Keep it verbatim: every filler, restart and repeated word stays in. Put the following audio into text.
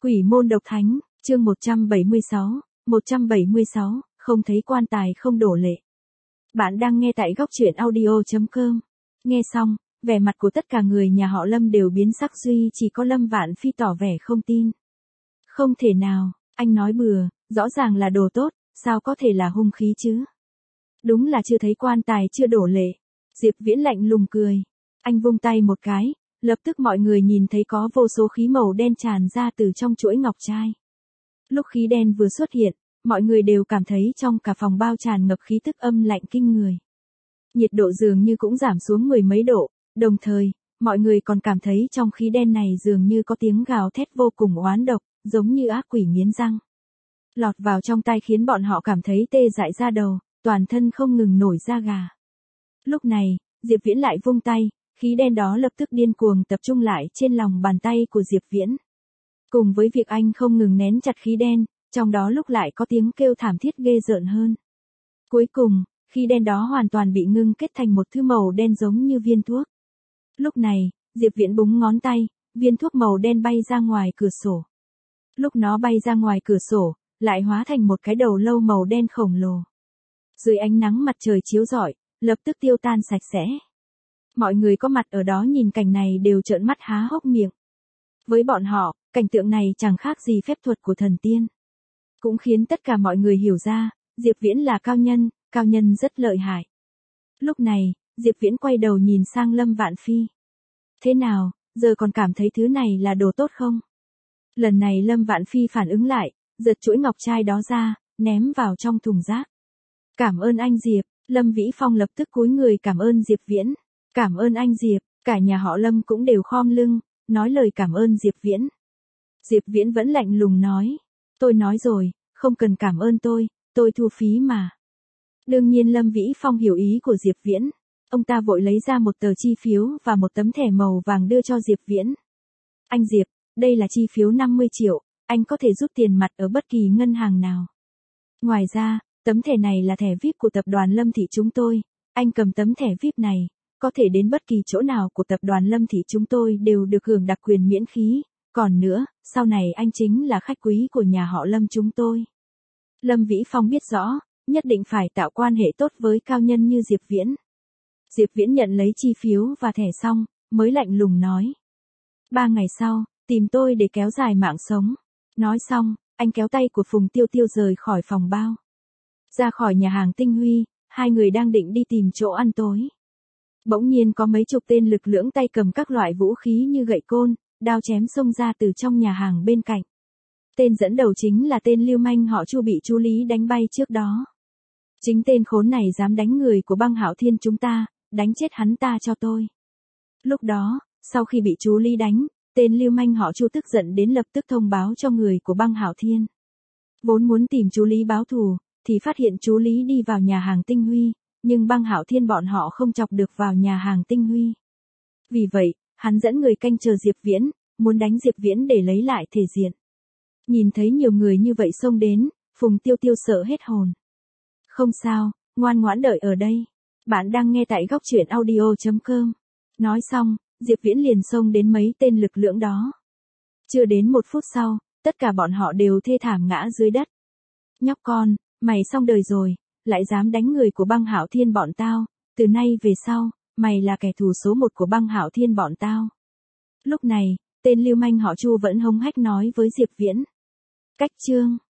Quỷ môn độc thánh, chương một trăm bảy mươi sáu, một trăm bảy mươi sáu, không thấy quan tài không đổ lệ. Bạn đang nghe tại góc truyện audio chấm com. Nghe xong, vẻ mặt của tất cả người nhà họ Lâm đều biến sắc, duy chỉ có Lâm Vạn Phi tỏ vẻ không tin. Không thể nào, anh nói bừa, rõ ràng là đồ tốt, sao có thể là hung khí chứ? Đúng là chưa thấy quan tài chưa đổ lệ. Diệp Viễn lạnh lùng cười. Anh vung tay một cái, lập tức mọi người nhìn thấy có vô số khí màu đen tràn ra từ trong chuỗi ngọc trai. Lúc khí đen vừa xuất hiện, mọi người đều cảm thấy trong cả phòng bao tràn ngập khí tức âm lạnh kinh người. Nhiệt độ dường như cũng giảm xuống mười mấy độ, đồng thời, mọi người còn cảm thấy trong khí đen này dường như có tiếng gào thét vô cùng oán độc, giống như ác quỷ nghiến răng. Lọt vào trong tai khiến bọn họ cảm thấy tê dại da đầu, toàn thân không ngừng nổi da gà. Lúc này, Diệp Viễn lại vung tay, khí đen đó lập tức điên cuồng tập trung lại trên lòng bàn tay của Diệp Viễn. Cùng với việc anh không ngừng nén chặt khí đen, trong đó lúc lại có tiếng kêu thảm thiết ghê rợn hơn. Cuối cùng, khí đen đó hoàn toàn bị ngưng kết thành một thứ màu đen giống như viên thuốc. Lúc này, Diệp Viễn búng ngón tay, viên thuốc màu đen bay ra ngoài cửa sổ. Lúc nó bay ra ngoài cửa sổ, lại hóa thành một cái đầu lâu màu đen khổng lồ. Dưới ánh nắng mặt trời chiếu rọi, lập tức tiêu tan sạch sẽ. Mọi người có mặt ở đó nhìn cảnh này đều trợn mắt há hốc miệng. Với bọn họ, cảnh tượng này chẳng khác gì phép thuật của thần tiên. Cũng khiến tất cả mọi người hiểu ra, Diệp Viễn là cao nhân, cao nhân rất lợi hại. Lúc này, Diệp Viễn quay đầu nhìn sang Lâm Vạn Phi. Thế nào, giờ còn cảm thấy thứ này là đồ tốt không? Lần này Lâm Vạn Phi phản ứng lại, giật chuỗi ngọc trai đó ra, ném vào trong thùng rác. Cảm ơn anh Diệp, Lâm Vĩ Phong lập tức cúi người cảm ơn Diệp Viễn. Cảm ơn anh Diệp, cả nhà họ Lâm cũng đều khom lưng, nói lời cảm ơn Diệp Viễn. Diệp Viễn vẫn lạnh lùng nói, tôi nói rồi, không cần cảm ơn tôi, tôi thu phí mà. Đương nhiên Lâm Vĩ Phong hiểu ý của Diệp Viễn, ông ta vội lấy ra một tờ chi phiếu và một tấm thẻ màu vàng đưa cho Diệp Viễn. Anh Diệp, đây là chi phiếu năm mươi triệu, anh có thể rút tiền mặt ở bất kỳ ngân hàng nào. Ngoài ra, tấm thẻ này là thẻ vi ai pi của tập đoàn Lâm Thị chúng tôi, anh cầm tấm thẻ vi ai pi này, có thể đến bất kỳ chỗ nào của tập đoàn Lâm Thị chúng tôi đều được hưởng đặc quyền miễn phí, còn nữa, sau này anh chính là khách quý của nhà họ Lâm chúng tôi. Lâm Vĩ Phong biết rõ, nhất định phải tạo quan hệ tốt với cao nhân như Diệp Viễn. Diệp Viễn nhận lấy chi phiếu và thẻ xong, mới lạnh lùng nói. Ba ngày sau, tìm tôi để kéo dài mạng sống. Nói xong, anh kéo tay của Phùng Tiêu Tiêu rời khỏi phòng bao. Ra khỏi nhà hàng Tinh Huy, hai người đang định đi tìm chỗ ăn tối. Bỗng nhiên có mấy chục tên lực lưỡng tay cầm các loại vũ khí như gậy côn, đao chém xông ra từ trong nhà hàng bên cạnh. Tên dẫn đầu chính là tên lưu manh họ Chu bị chú Lý đánh bay trước đó. Chính tên khốn này dám đánh người của băng Hạo Thiên chúng ta, đánh chết hắn ta cho tôi. Lúc đó, sau khi bị chú Lý đánh, tên lưu manh họ Chu tức giận đến lập tức thông báo cho người của băng Hạo Thiên. Vốn muốn tìm chú Lý báo thù, thì phát hiện chú Lý đi vào nhà hàng Tinh Huy, nhưng băng Hạo Thiên bọn họ không chọc được vào nhà hàng Tinh Huy. Vì vậy, hắn dẫn người canh chờ Diệp Viễn, muốn đánh Diệp Viễn để lấy lại thể diện. Nhìn thấy nhiều người như vậy xông đến, Phùng Tiêu Tiêu sợ hết hồn. Không sao, ngoan ngoãn đợi ở đây. Bạn đang nghe tại góc truyện audio chấm com. Nói xong, Diệp Viễn liền xông đến mấy tên lực lượng đó. Chưa đến một phút sau, tất cả bọn họ đều thê thảm ngã dưới đất. Nhóc con, mày xong đời rồi, lại dám đánh người của băng Hạo Thiên bọn tao, từ nay về sau, mày là kẻ thù số một của băng Hạo Thiên bọn tao. Lúc này, tên lưu manh họ Chu vẫn hống hách nói với Diệp Viễn. Cách chương